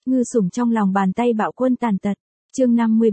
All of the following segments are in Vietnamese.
Ngư sủng trong lòng bàn tay bạo quân tàn tật. Chương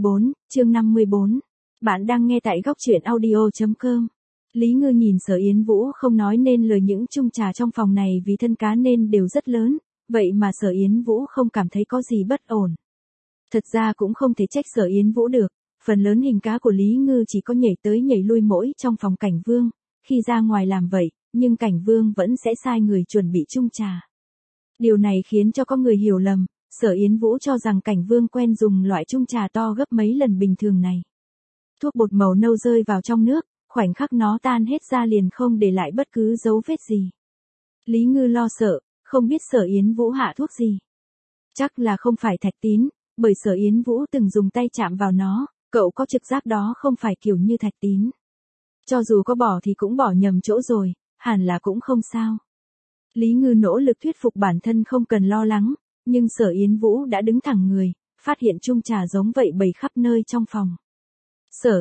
54. Bạn đang nghe tại góc truyện audio.com. Lý Ngư nhìn Sở Yến Vũ không nói nên lời, những chung trà trong phòng này vì thân cá nên đều rất lớn, vậy mà Sở Yến Vũ không cảm thấy có gì bất ổn. Thật ra cũng không thể trách Sở Yến Vũ được, phần lớn hình cá của Lý Ngư chỉ có nhảy tới nhảy lui mỗi trong phòng Cảnh Vương, khi ra ngoài làm vậy, nhưng Cảnh Vương vẫn sẽ sai người chuẩn bị chung trà. Điều này khiến cho có người hiểu lầm, Sở Yến Vũ cho rằng Cảnh Vương quen dùng loại chung trà to gấp mấy lần bình thường này. Thuốc bột màu nâu rơi vào trong nước, khoảnh khắc nó tan hết ra liền không để lại bất cứ dấu vết gì. Lý Ngư lo sợ, không biết Sở Yến Vũ hạ thuốc gì. Chắc là không phải thạch tín, bởi Sở Yến Vũ từng dùng tay chạm vào nó, cậu có trực giác đó không phải kiểu như thạch tín. Cho dù có bỏ thì cũng bỏ nhầm chỗ rồi, hẳn là cũng không sao. Lý Ngư nỗ lực thuyết phục bản thân không cần lo lắng, nhưng Sở Yến Vũ đã đứng thẳng người, phát hiện chung trà giống vậy bày khắp nơi trong phòng. Sở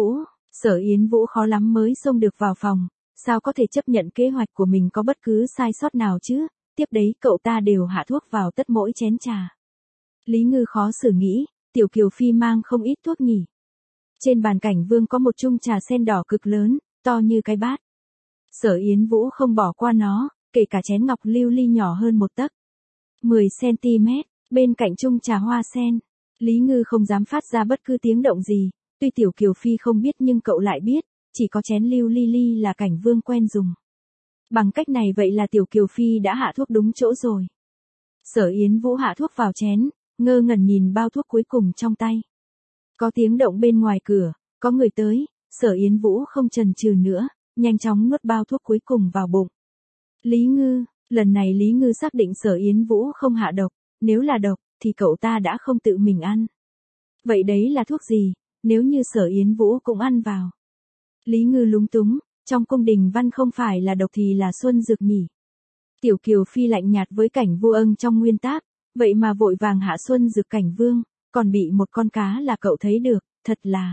Yến Vũ khó lắm mới xông được vào phòng, sao có thể chấp nhận kế hoạch của mình có bất cứ sai sót nào chứ, tiếp đấy cậu ta đều hạ thuốc vào tất mỗi chén trà. Lý Ngư khó xử nghĩ, Tiểu Kiều Phi mang không ít thuốc nhỉ. Trên bàn Cảnh Vương có một chung trà sen đỏ cực lớn, to như cái bát. Sở Yến Vũ không bỏ qua nó, kể cả chén ngọc lưu ly nhỏ hơn 1 tấc, 10 cm, bên cạnh chung trà hoa sen. Lý Ngư không dám phát ra bất cứ tiếng động gì, tuy Tiểu Kiều Phi không biết nhưng cậu lại biết, chỉ có chén lưu ly là Cảnh Vương quen dùng. Bằng cách này vậy là Tiểu Kiều Phi đã hạ thuốc đúng chỗ rồi. Sở Yến Vũ hạ thuốc vào chén, ngơ ngẩn nhìn bao thuốc cuối cùng trong tay. Có tiếng động bên ngoài cửa, có người tới, Sở Yến Vũ không chần chừ nữa, nhanh chóng nuốt bao thuốc cuối cùng vào bụng. Lý Ngư, lần này Lý Ngư xác định Sở Yến Vũ không hạ độc, nếu là độc, thì cậu ta đã không tự mình ăn. Vậy đấy là thuốc gì, nếu như Sở Yến Vũ cũng ăn vào? Lý Ngư lúng túng, trong cung đình văn không phải là độc thì là xuân dược nhỉ. Tiểu Kiều Phi lạnh nhạt với Cảnh Vu Ân trong nguyên tác, vậy mà vội vàng hạ xuân dược Cảnh Vương, còn bị một con cá là cậu thấy được, thật là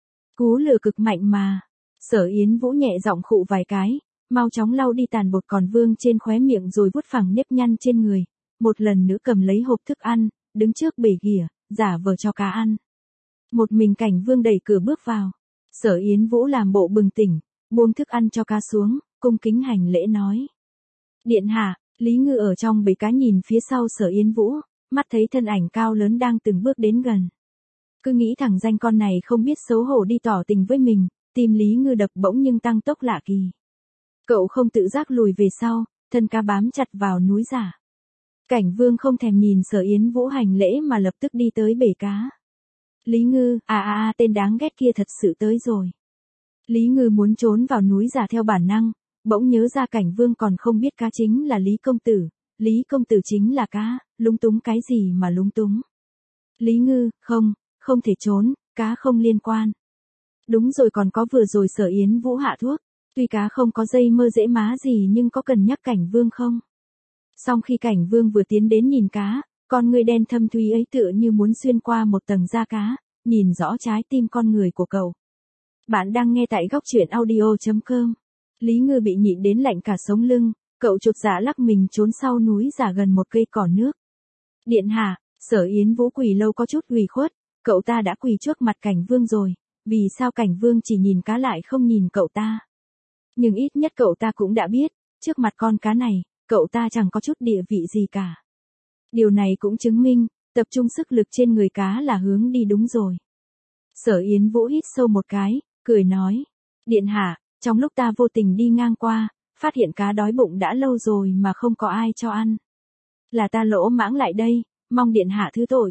cú lừa cực mạnh mà. Sở Yến Vũ nhẹ giọng khụ vài cái, mau chóng lau đi tàn bột còn vương trên khóe miệng rồi vuốt phẳng nếp nhăn trên người, một lần nữa cầm lấy hộp thức ăn, đứng trước bể ghỉa, giả vờ cho cá ăn. Một mình Cảnh Vương đẩy cửa bước vào. Sở Yến Vũ làm bộ bừng tỉnh, buông thức ăn cho cá xuống, cung kính hành lễ nói: Điện hạ. Lý Ngư ở trong bể cá nhìn phía sau Sở Yến Vũ, mắt thấy thân ảnh cao lớn đang từng bước đến gần. Cứ nghĩ thằng danh con này không biết xấu hổ đi tỏ tình với mình, tim Lý Ngư đập bỗng nhưng tăng tốc lạ kỳ. Cậu không tự giác lùi về sau, thân cá bám chặt vào núi giả. Cảnh Vương không thèm nhìn Sở Yến Vũ hành lễ mà lập tức đi tới bể cá. Lý Ngư, tên đáng ghét kia thật sự tới rồi. Lý Ngư muốn trốn vào núi giả theo bản năng, bỗng nhớ ra Cảnh Vương còn không biết cá chính là Lý công tử, Lý công tử chính là cá, lúng túng cái gì mà lúng túng. Lý Ngư, không thể trốn, cá không liên quan. Đúng rồi, còn có vừa rồi Sở Yến Vũ hạ thuốc, tuy cá không có dây mơ dễ má gì nhưng có cần nhắc Cảnh Vương không? Song khi Cảnh Vương vừa tiến đến nhìn cá, con người đen thâm thúy ấy tựa như muốn xuyên qua một tầng da cá, nhìn rõ trái tim con người của cậu. Bạn đang nghe tại góc truyện audio.com. Lý Ngư bị nhịn đến lạnh cả sống lưng, cậu chột dạ lắc mình trốn sau núi giả gần một cây cỏ nước. Điện hạ. Sở Yến Vũ quỳ lâu có chút ủy khuất, cậu ta đã quỳ trước mặt Cảnh Vương rồi, vì sao Cảnh Vương chỉ nhìn cá lại không nhìn cậu ta? Nhưng ít nhất cậu ta cũng đã biết, trước mặt con cá này, cậu ta chẳng có chút địa vị gì cả. Điều này cũng chứng minh, tập trung sức lực trên người cá là hướng đi đúng rồi. Sở Yến Vũ hít sâu một cái, cười nói: Điện hạ, trong lúc ta vô tình đi ngang qua, phát hiện cá đói bụng đã lâu rồi mà không có ai cho ăn. Là ta lỗ mãng lại đây, mong điện hạ thứ tội.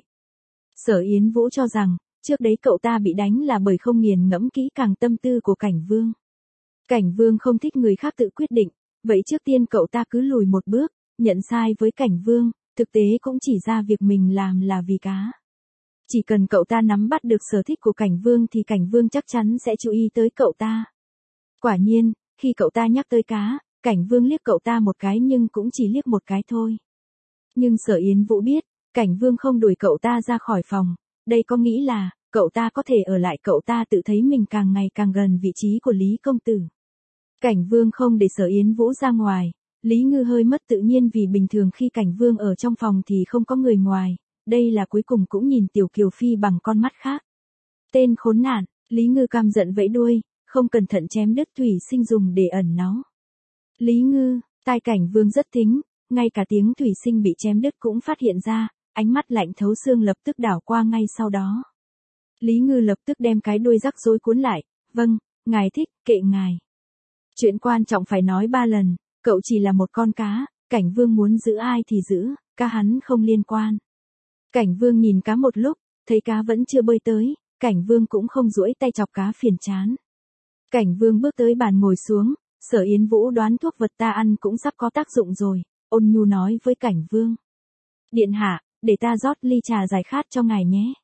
Sở Yến Vũ cho rằng, trước đấy cậu ta bị đánh là bởi không nghiền ngẫm kỹ càng tâm tư của Cảnh Vương. Cảnh Vương không thích người khác tự quyết định, vậy trước tiên cậu ta cứ lùi một bước, nhận sai với Cảnh Vương, thực tế cũng chỉ ra việc mình làm là vì cá. Chỉ cần cậu ta nắm bắt được sở thích của Cảnh Vương thì Cảnh Vương chắc chắn sẽ chú ý tới cậu ta. Quả nhiên, khi cậu ta nhắc tới cá, Cảnh Vương liếc cậu ta một cái nhưng cũng chỉ liếc một cái thôi. Nhưng Sở Yến Vũ biết, Cảnh Vương không đuổi cậu ta ra khỏi phòng, đây có nghĩ là, cậu ta có thể ở lại, cậu ta tự thấy mình càng ngày càng gần vị trí của Lý công tử. Cảnh Vương không để Sở Yến Vũ ra ngoài, Lý Ngư hơi mất tự nhiên vì bình thường khi Cảnh Vương ở trong phòng thì không có người ngoài, đây là cuối cùng cũng nhìn Tiểu Kiều Phi bằng con mắt khác. Tên khốn nạn, Lý Ngư căm giận vẫy đuôi, không cẩn thận chém đứt thủy sinh dùng để ẩn náu. Lý Ngư, tai Cảnh Vương rất thính, ngay cả tiếng thủy sinh bị chém đứt cũng phát hiện ra, ánh mắt lạnh thấu xương lập tức đảo qua ngay sau đó. Lý Ngư lập tức đem cái đuôi rắc rối cuốn lại, vâng, ngài thích, kệ ngài. Chuyện quan trọng phải nói 3 lần, cậu chỉ là một con cá, Cảnh Vương muốn giữ ai thì giữ, cá hắn không liên quan. Cảnh Vương nhìn cá một lúc, thấy cá vẫn chưa bơi tới, Cảnh Vương cũng không duỗi tay chọc cá phiền chán. Cảnh Vương bước tới bàn ngồi xuống, Sở Yến Vũ đoán thuốc vật ta ăn cũng sắp có tác dụng rồi, ôn nhu nói với Cảnh Vương. Điện hạ, để ta rót ly trà giải khát cho ngài nhé.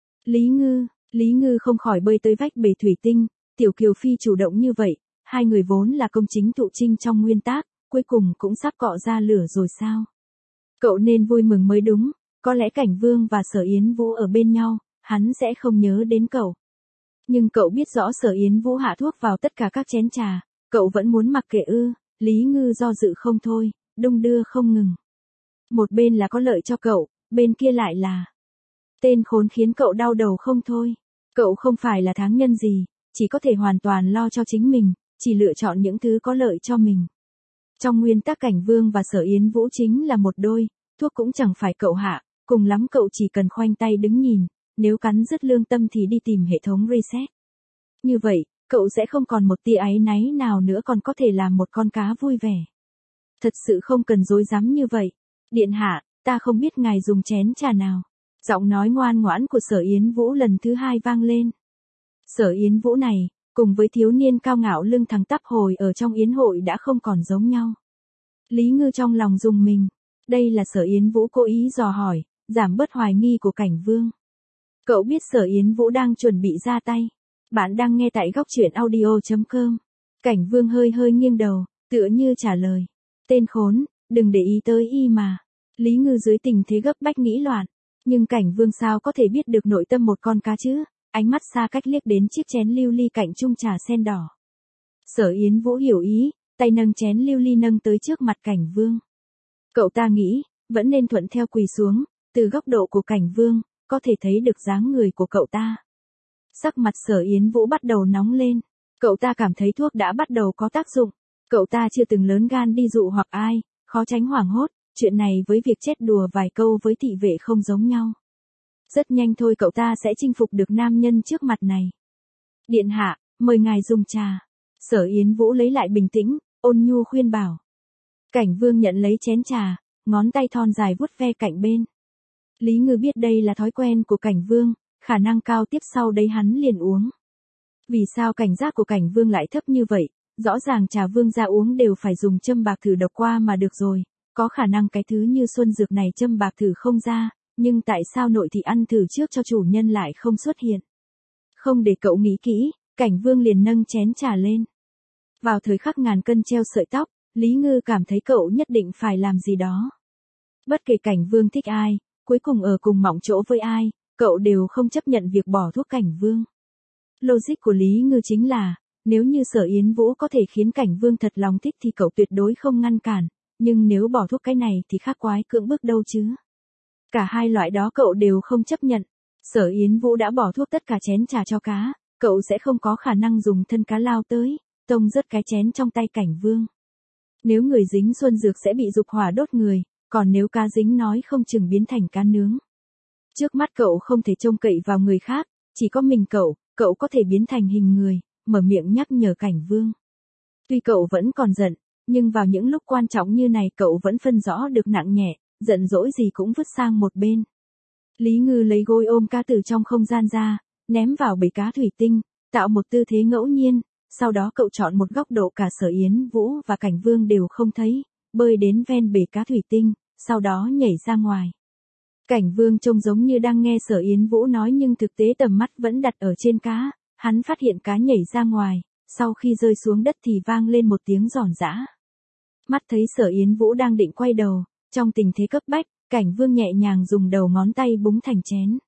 Lý Ngư không khỏi bơi tới vách bể thủy tinh, Tiểu Kiều Phi chủ động như vậy, hai người vốn là công chính thụ trinh trong nguyên tắc, cuối cùng cũng sắp cọ ra lửa rồi sao? Cậu nên vui mừng mới đúng, có lẽ Cảnh Vương và Sở Yến Vũ ở bên nhau, hắn sẽ không nhớ đến cậu. Nhưng cậu biết rõ Sở Yến Vũ hạ thuốc vào tất cả các chén trà, cậu vẫn muốn mặc kệ ư? Lý Ngư do dự không thôi, đung đưa không ngừng. Một bên là có lợi cho cậu, bên kia lại là tên khốn khiến cậu đau đầu không thôi. Cậu không phải là thắng nhân gì, chỉ có thể hoàn toàn lo cho chính mình, chỉ lựa chọn những thứ có lợi cho mình. Trong nguyên tắc Cảnh Vương và Sở Yến Vũ chính là một đôi, thuốc cũng chẳng phải cậu hạ, cùng lắm cậu chỉ cần khoanh tay đứng nhìn, nếu cắn rứt lương tâm thì đi tìm hệ thống reset. Như vậy, cậu sẽ không còn một tia áy náy nào nữa, còn có thể làm một con cá vui vẻ. Thật sự không cần dối dám như vậy. Điện hạ, ta không biết ngài dùng chén trà nào. Giọng nói ngoan ngoãn của Sở Yến Vũ lần thứ hai vang lên. Sở Yến Vũ này, cùng với thiếu niên cao ngạo lưng thẳng tắp hồi ở trong yến hội đã không còn giống nhau. Lý Ngư trong lòng rùng mình. Đây là Sở Yến Vũ cố ý dò hỏi, giảm bớt hoài nghi của Cảnh Vương. Cậu biết Sở Yến Vũ đang chuẩn bị ra tay. Bạn đang nghe tại góc truyện audio.com. Cảnh Vương hơi hơi nghiêng đầu, tựa như trả lời. Tên khốn, đừng để ý tới y mà. Lý Ngư dưới tình thế gấp bách nghĩ loạn. Nhưng Cảnh Vương sao có thể biết được nội tâm một con cá chứ? Ánh mắt xa cách liếc đến chiếc chén lưu ly cạnh chung trà sen đỏ. Sở Yến Vũ hiểu ý, tay nâng chén lưu ly nâng tới trước mặt Cảnh Vương. Cậu ta nghĩ, vẫn nên thuận theo quỳ xuống, từ góc độ của Cảnh Vương, có thể thấy được dáng người của cậu ta. Sắc mặt Sở Yến Vũ bắt đầu nóng lên, cậu ta cảm thấy thuốc đã bắt đầu có tác dụng. Cậu ta chưa từng lớn gan đi dụ hoặc ai, khó tránh hoảng hốt, chuyện này với việc chết đùa vài câu với thị vệ không giống nhau. Rất nhanh thôi cậu ta sẽ chinh phục được nam nhân trước mặt này. Điện hạ, mời ngài dùng trà. Sở Yến Vũ lấy lại bình tĩnh, ôn nhu khuyên bảo. Cảnh Vương nhận lấy chén trà, ngón tay thon dài vuốt ve cạnh bên. Lý Ngư biết đây là thói quen của Cảnh Vương, khả năng cao tiếp sau đấy hắn liền uống. Vì sao cảnh giác của Cảnh Vương lại thấp như vậy? Rõ ràng trà vương gia uống đều phải dùng châm bạc thử độc qua mà được rồi, có khả năng cái thứ như xuân dược này châm bạc thử không ra, nhưng tại sao nội thị ăn thử trước cho chủ nhân lại không xuất hiện? Không để cậu nghĩ kỹ, Cảnh Vương liền nâng chén trà lên. Vào thời khắc ngàn cân treo sợi tóc, Lý Ngư cảm thấy cậu nhất định phải làm gì đó. Bất kể Cảnh Vương thích ai, cuối cùng ở cùng mỏng chỗ với ai, cậu đều không chấp nhận việc bỏ thuốc Cảnh Vương. Logic của Lý Ngư chính là, nếu như Sở Yến Vũ có thể khiến Cảnh Vương thật lòng thích thì cậu tuyệt đối không ngăn cản, nhưng nếu bỏ thuốc cái này thì khác quái cưỡng bức đâu chứ. Cả hai loại đó cậu đều không chấp nhận. Sở Yến Vũ đã bỏ thuốc tất cả chén trà cho cá, cậu sẽ không có khả năng dùng thân cá lao tới, tông rớt cái chén trong tay Cảnh Vương. Nếu người dính xuân dược sẽ bị dục hỏa đốt người, còn nếu cá dính nói không chừng biến thành cá nướng. Trước mắt cậu không thể trông cậy vào người khác, chỉ có mình cậu có thể biến thành hình người, mở miệng nhắc nhở Cảnh Vương. Tuy cậu vẫn còn giận, nhưng vào những lúc quan trọng như này cậu vẫn phân rõ được nặng nhẹ, giận dỗi gì cũng vứt sang một bên. Lý Ngư lấy gối ôm cá từ trong không gian ra, ném vào bể cá thủy tinh, tạo một tư thế ngẫu nhiên, sau đó cậu chọn một góc độ cả Sở Yến Vũ và Cảnh Vương đều không thấy, bơi đến ven bể cá thủy tinh, sau đó nhảy ra ngoài. Cảnh Vương trông giống như đang nghe Sở Yến Vũ nói nhưng thực tế tầm mắt vẫn đặt ở trên cá, hắn phát hiện cá nhảy ra ngoài, sau khi rơi xuống đất thì vang lên một tiếng giòn giã. Mắt thấy Sở Yến Vũ đang định quay đầu, trong tình thế cấp bách, Cảnh Vương nhẹ nhàng dùng đầu ngón tay búng thành chén.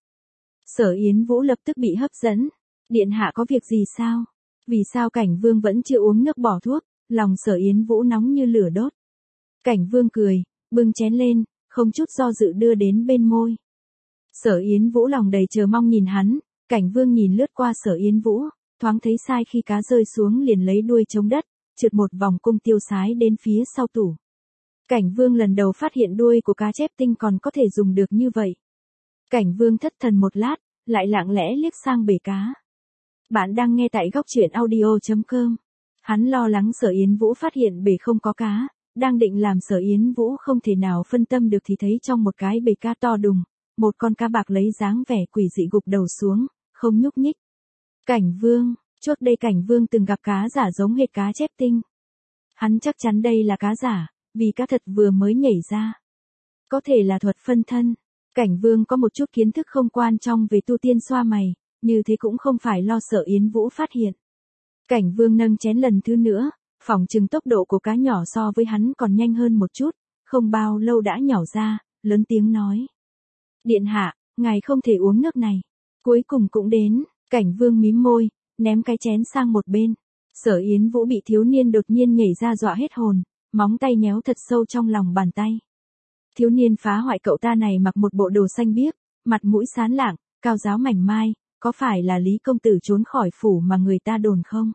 Sở Yến Vũ lập tức bị hấp dẫn. Điện hạ có việc gì sao? Vì sao Cảnh Vương vẫn chưa uống nước bỏ thuốc? Lòng Sở Yến Vũ nóng như lửa đốt. Cảnh Vương cười, bưng chén lên, không chút do dự đưa đến bên môi. Sở Yến Vũ lòng đầy chờ mong nhìn hắn, Cảnh Vương nhìn lướt qua Sở Yến Vũ, thoáng thấy sai khi cá rơi xuống liền lấy đuôi chống đất, trượt một vòng cung tiêu sái đến phía sau tủ. Cảnh Vương lần đầu phát hiện đuôi của cá chép tinh còn có thể dùng được như vậy. Cảnh Vương thất thần một lát, lại lặng lẽ liếc sang bể cá. Bạn đang nghe tại góc truyện audio.com. Hắn lo lắng Sở Yến Vũ phát hiện bể không có cá, đang định làm Sở Yến Vũ không thể nào phân tâm được thì thấy trong một cái bể cá to đùng, một con cá bạc lấy dáng vẻ quỷ dị gục đầu xuống, không nhúc nhích. Cảnh Vương, trước đây Cảnh Vương từng gặp cá giả giống hệt cá chép tinh. Hắn chắc chắn đây là cá giả, vì cá thật vừa mới nhảy ra. Có thể là thuật phân thân. Cảnh Vương có một chút kiến thức không quan trọng về tu tiên xoa mày, như thế cũng không phải lo Sở Yến Vũ phát hiện. Cảnh Vương nâng chén lần thứ nữa, phỏng chừng tốc độ của cá nhỏ so với hắn còn nhanh hơn một chút, không bao lâu đã nhỏ ra, lớn tiếng nói. Điện hạ, ngài không thể uống nước này. Cuối cùng cũng đến, Cảnh Vương mím môi, ném cái chén sang một bên. Sở Yến Vũ bị thiếu niên đột nhiên nhảy ra dọa hết hồn, móng tay nhéo thật sâu trong lòng bàn tay. Thiếu niên phá hoại cậu ta này mặc một bộ đồ xanh biếc, mặt mũi sáng lạng, cao giáo mảnh mai, có phải là Lý công tử trốn khỏi phủ mà người ta đồn không?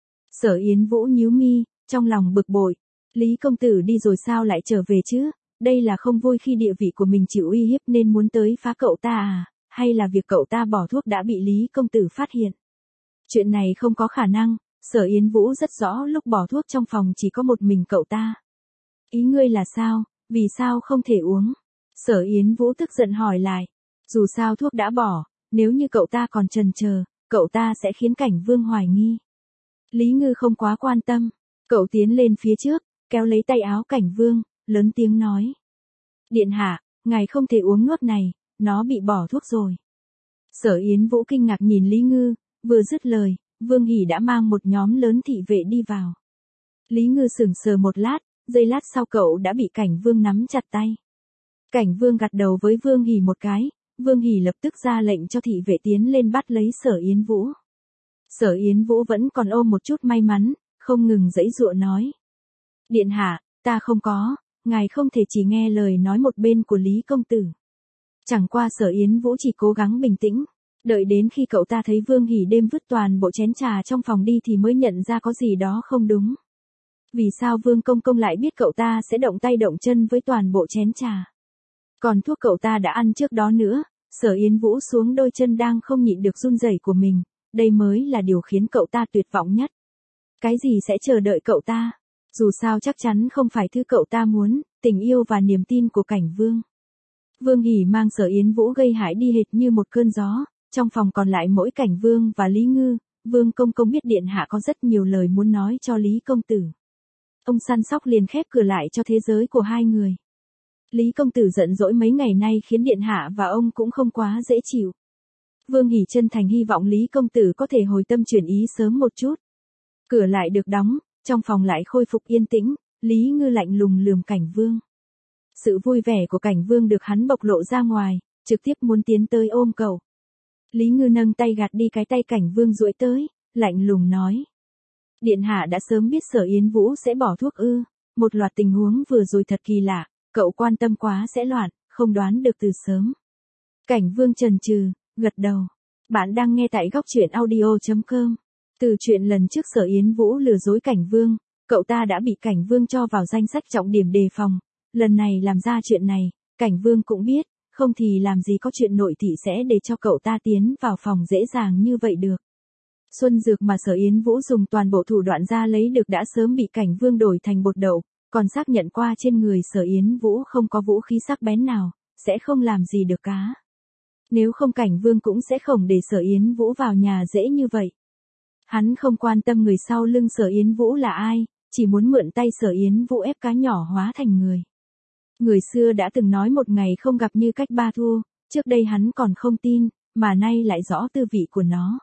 Sở Yến Vũ nhíu mi, trong lòng bực bội. Lý công tử đi rồi sao lại trở về chứ? Đây là không vui khi địa vị của mình chịu uy hiếp nên muốn tới phá cậu ta à? Hay là việc cậu ta bỏ thuốc đã bị Lý công tử phát hiện? Chuyện này không có khả năng, Sở Yến Vũ rất rõ lúc bỏ thuốc trong phòng chỉ có một mình cậu ta. Ý ngươi là sao? Vì sao không thể uống? Sở Yến Vũ tức giận hỏi lại. Dù sao thuốc đã bỏ, nếu như cậu ta còn chần chờ, cậu ta sẽ khiến Cảnh Vương hoài nghi. Lý Ngư không quá quan tâm, cậu tiến lên phía trước, kéo lấy tay áo Cảnh Vương, lớn tiếng nói. Điện hạ, ngài không thể uống nước này, nó bị bỏ thuốc rồi. Sở Yến Vũ kinh ngạc nhìn Lý Ngư, vừa dứt lời, Vương Hỉ đã mang một nhóm lớn thị vệ đi vào. Lý Ngư sững sờ một lát, giây lát sau cậu đã bị Cảnh Vương nắm chặt tay. Cảnh Vương gật đầu với Vương Hỉ một cái, Vương Hỉ lập tức ra lệnh cho thị vệ tiến lên bắt lấy Sở Yến Vũ. Sở Yến Vũ vẫn còn ôm một chút may mắn, không ngừng giãy giụa nói. Điện hạ, ta không có, ngài không thể chỉ nghe lời nói một bên của Lý công tử. Chẳng qua Sở Yến Vũ chỉ cố gắng bình tĩnh, đợi đến khi cậu ta thấy Vương Hỉ đêm vứt toàn bộ chén trà trong phòng đi thì mới nhận ra có gì đó không đúng. Vì sao Vương công công lại biết cậu ta sẽ động tay động chân với toàn bộ chén trà? Còn thuốc cậu ta đã ăn trước đó nữa, Sở Yến Vũ xuống đôi chân đang không nhịn được run rẩy của mình, đây mới là điều khiến cậu ta tuyệt vọng nhất. Cái gì sẽ chờ đợi cậu ta? Dù sao chắc chắn không phải thứ cậu ta muốn, tình yêu và niềm tin của Cảnh Vương. Vương Hỉ mang Sở Yến Vũ gây hại đi hệt như một cơn gió, trong phòng còn lại mỗi Cảnh Vương và Lý Ngư. Vương công công biết điện hạ có rất nhiều lời muốn nói cho Lý công tử. Ông săn sóc liền khép cửa lại cho thế giới của hai người. Lý công tử giận dỗi mấy ngày nay khiến điện hạ và ông cũng không quá dễ chịu. Vương Hỉ chân thành hy vọng Lý công tử có thể hồi tâm chuyển ý sớm một chút. Cửa lại được đóng, trong phòng lại khôi phục yên tĩnh, Lý Ngư lạnh lùng lườm Cảnh Vương. Sự vui vẻ của Cảnh Vương được hắn bộc lộ ra ngoài, trực tiếp muốn tiến tới ôm cậu. Lý Ngư nâng tay gạt đi cái tay Cảnh Vương duỗi tới, lạnh lùng nói. Điện hạ đã sớm biết Sở Yến Vũ sẽ bỏ thuốc ư? Một loạt tình huống vừa rồi thật kỳ lạ, cậu quan tâm quá sẽ loạn, không đoán được từ sớm. Cảnh Vương chần chừ, gật đầu. Bạn đang nghe tại góc truyện audio.com. Từ chuyện lần trước Sở Yến Vũ lừa dối Cảnh Vương, cậu ta đã bị Cảnh Vương cho vào danh sách trọng điểm đề phòng. Lần này làm ra chuyện này, Cảnh Vương cũng biết, không thì làm gì có chuyện nội thị sẽ để cho cậu ta tiến vào phòng dễ dàng như vậy được. Xuân dược mà Sở Yến Vũ dùng toàn bộ thủ đoạn ra lấy được đã sớm bị Cảnh Vương đổi thành bột đậu, còn xác nhận qua trên người Sở Yến Vũ không có vũ khí sắc bén nào, sẽ không làm gì được cá. Nếu không Cảnh Vương cũng sẽ không để Sở Yến Vũ vào nhà dễ như vậy. Hắn không quan tâm người sau lưng Sở Yến Vũ là ai, chỉ muốn mượn tay Sở Yến Vũ ép cá nhỏ hóa thành người. Người xưa đã từng nói một ngày không gặp như cách ba thua, trước đây hắn còn không tin, mà nay lại rõ tư vị của nó.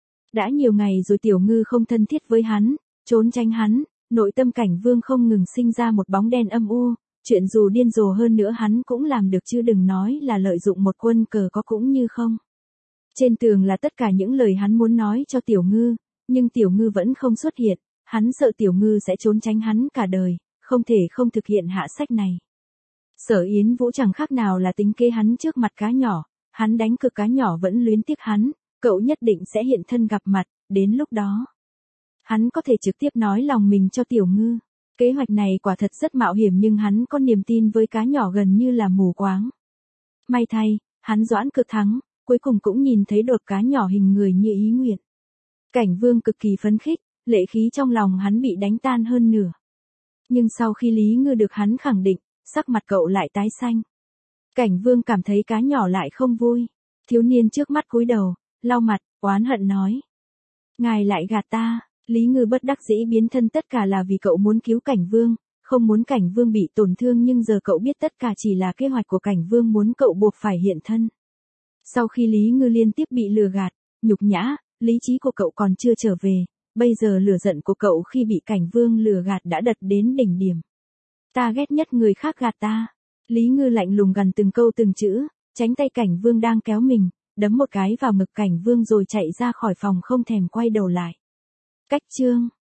Đã nhiều ngày rồi Tiểu Ngư không thân thiết với hắn, trốn tránh hắn, nội tâm Cảnh Vương không ngừng sinh ra một bóng đen âm u, chuyện dù điên rồ hơn nữa hắn cũng làm được chứ đừng nói là lợi dụng một quân cờ có cũng như không. Trên tường là tất cả những lời hắn muốn nói cho Tiểu Ngư, nhưng Tiểu Ngư vẫn không xuất hiện, hắn sợ Tiểu Ngư sẽ trốn tránh hắn cả đời, không thể không thực hiện hạ sách này. Sở Yến Vũ chẳng khác nào là tính kế hắn trước mặt cá nhỏ, Hắn đánh cược cá nhỏ vẫn luyến tiếc hắn, cậu nhất định sẽ hiện thân gặp mặt, đến lúc đó. Hắn có thể trực tiếp nói lòng mình cho Tiểu Ngư. Kế hoạch này quả thật rất mạo hiểm nhưng hắn có niềm tin với cá nhỏ gần như là mù quáng. May thay, hắn doãn cược thắng, cuối cùng cũng nhìn thấy đột cá nhỏ hình người như ý nguyện. Cảnh Vương cực kỳ phấn khích, lệ khí trong lòng hắn bị đánh tan hơn nửa. Nhưng sau khi Lý Ngư được hắn khẳng định, sắc mặt cậu lại tái xanh. Cảnh Vương cảm thấy cá nhỏ lại không vui. Thiếu niên trước mắt cúi đầu, lau mặt, oán hận nói. Ngài lại gạt ta. Lý Ngư bất đắc dĩ biến thân tất cả là vì cậu muốn cứu Cảnh Vương, không muốn Cảnh Vương bị tổn thương nhưng giờ cậu biết tất cả chỉ là kế hoạch của Cảnh Vương muốn cậu buộc phải hiện thân. Sau khi Lý Ngư liên tiếp bị lừa gạt, nhục nhã, lý trí của cậu còn chưa trở về, bây giờ lửa giận của cậu khi bị Cảnh Vương lừa gạt đã đạt đến đỉnh điểm. Ta ghét nhất người khác gạt ta. Lý Ngư lạnh lùng gằn từng câu từng chữ, tránh tay Cảnh Vương đang kéo mình, đấm một cái vào ngực Cảnh Vương rồi chạy ra khỏi phòng không thèm quay đầu lại. Cách chương